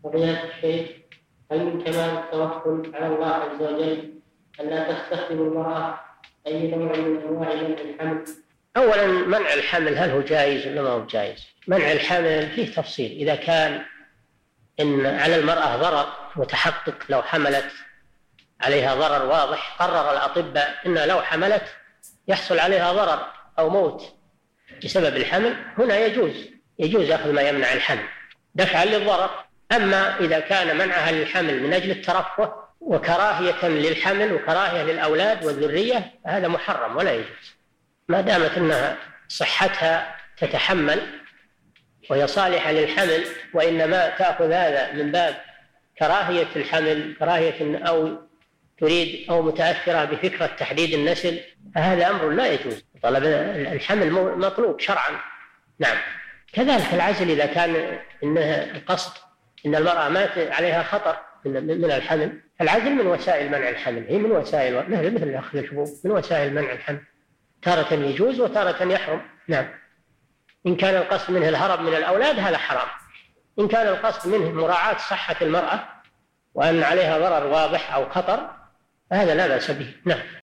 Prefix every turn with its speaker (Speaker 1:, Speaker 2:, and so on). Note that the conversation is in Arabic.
Speaker 1: فضيلة الشيخ، هل من كمال التوكل على الله عز وجل أن لا تستخدم المرأة أي نوع من أنواع منع الحمل؟
Speaker 2: أولا منع الحمل هل هو جائز ولا ما هو جائز؟ منع الحمل فيه تفصيل. إذا كان إن على المرأة ضرر متحقق، لو حملت عليها ضرر واضح، قرر الأطباء إن لو حملت يحصل عليها ضرر أو موت بسبب الحمل، هنا يجوز أخذ ما يمنع الحمل دفعا للضرر. أما إذا كان منعها للحمل من أجل الترفه وكراهية للحمل وكراهية للأولاد والذرية، هذا محرم ولا يجوز، ما دامت أنها صحتها تتحمل وهي صالحة للحمل، وإنما تأخذ هذا من باب كراهية الحمل، كراهية أو تريد أو متأثرة بفكرة تحديد النسل، فهذا أمر لا يجوز. طلب الحمل مطلوب شرعا. نعم. كذلك العزل، إذا كان إنها القصد إن المرأة مات عليها خطر من الحمل، العزل من وسائل منع الحمل، هي من وسائل مثل أخذ الحبوب، من وسائل منع الحمل، تارة يجوز وتارة يحرم. نعم. إن كان القصد منه الهرب من الأولاد هذا حرام، إن كان القصد منه مراعاة صحة المرأة وأن عليها ضرر واضح أو خطر هذا لا بأس به. نعم.